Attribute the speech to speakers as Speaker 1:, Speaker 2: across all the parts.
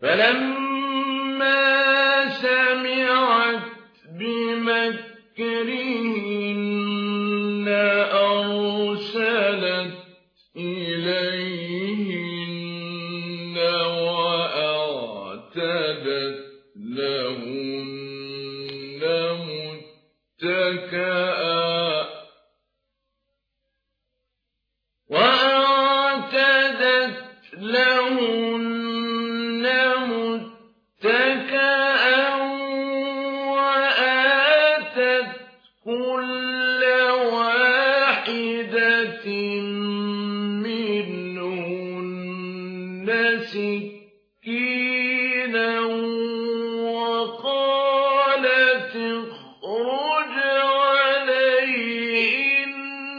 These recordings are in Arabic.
Speaker 1: فلما سمعت بمكرهن أرسلت إليهن وأعتدت لهن متكئا وآتت كل واحدة منهن سكينا وقالت اخرج عليهن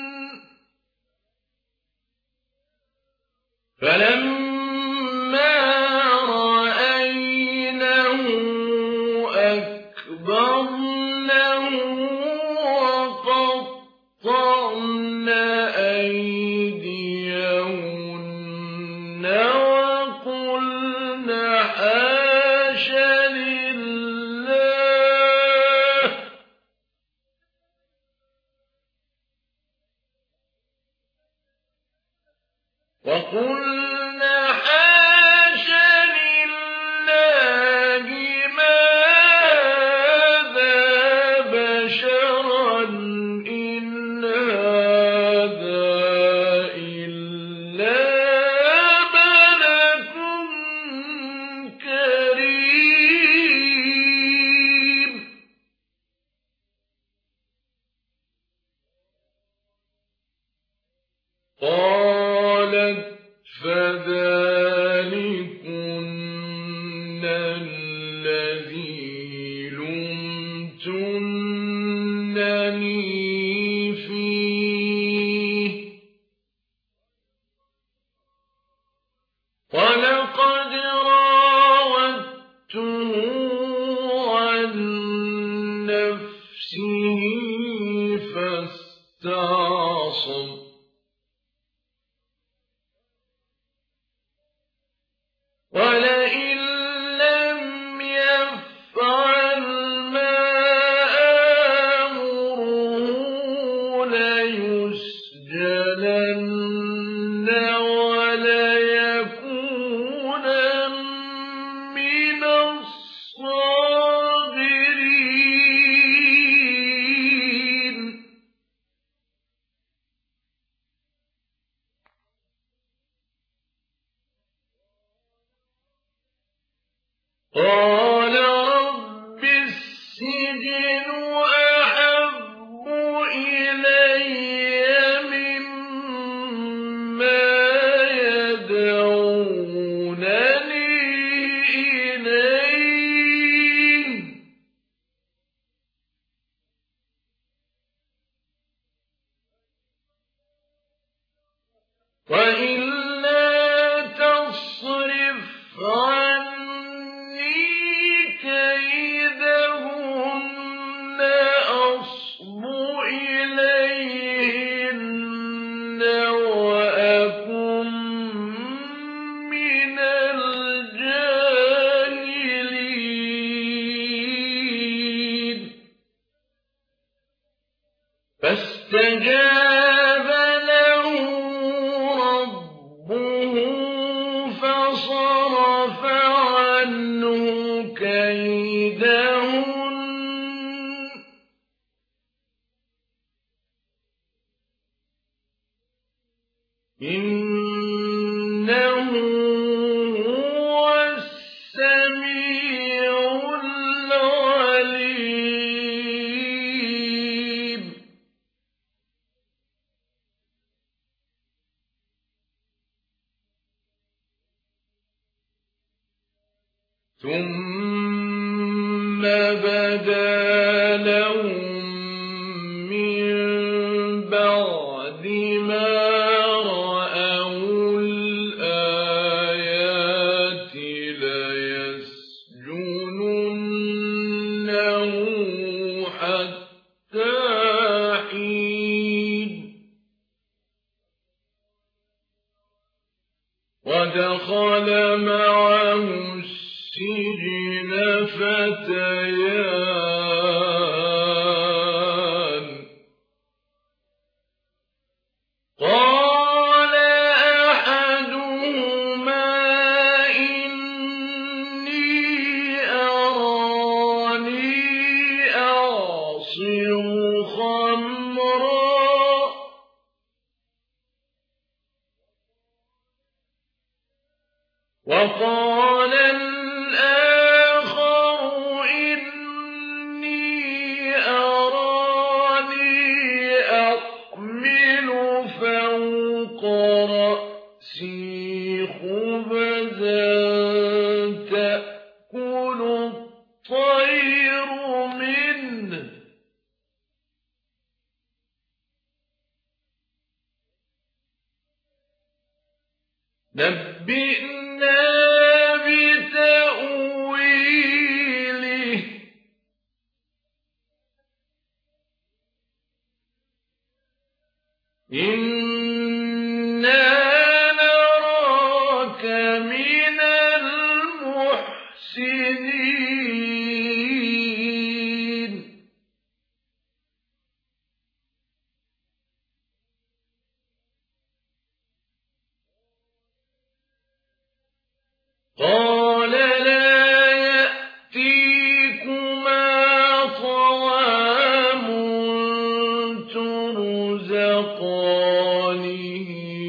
Speaker 1: فلما رأينه أكبرنه وقطعن أيديهن وقلن حاش لله ما هذا بشرا إن هذا إلا ملك كريم قالت فذلكن الذي لمتنني فيه ولقد راودته عن نفسه فاستعصم ولئن لم يفعل ما آمره ليسجنن وليكونن من الصاغرين قال رب السجن أحب إلي مما يدعونني إليه وإلا تصرف عني كيدهن أصب إليهن وأكن من الجاهلين فاستجاب له ربه فصرف عنه كيدهن إنه هو السميع العليم ثم بدا لهم من بعد ما رأوا الآيات ليسجننه حتى حين ودخل معه فتيان قال أحدهما إني أراني أعصر خمرا وقال الآخر إني أراني أحمل فوق رأسي خبزا تأكل الطير منه نبئنا بتأويله إنا نراك من المحسنين قال لا يأتيكما طعام ترزقانه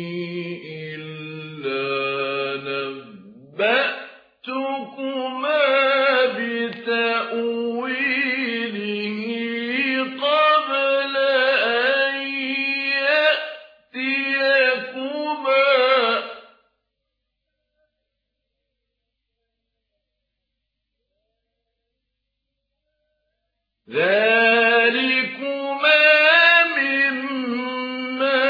Speaker 1: إلا نبأتكما بتأويله قبل أن يأتيكما ذلكما مما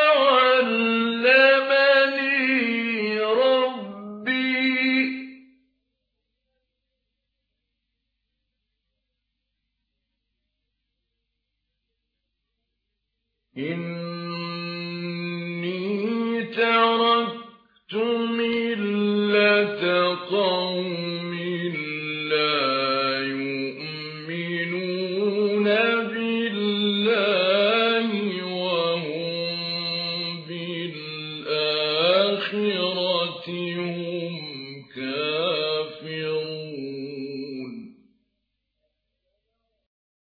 Speaker 1: علمني ربي إني تعلم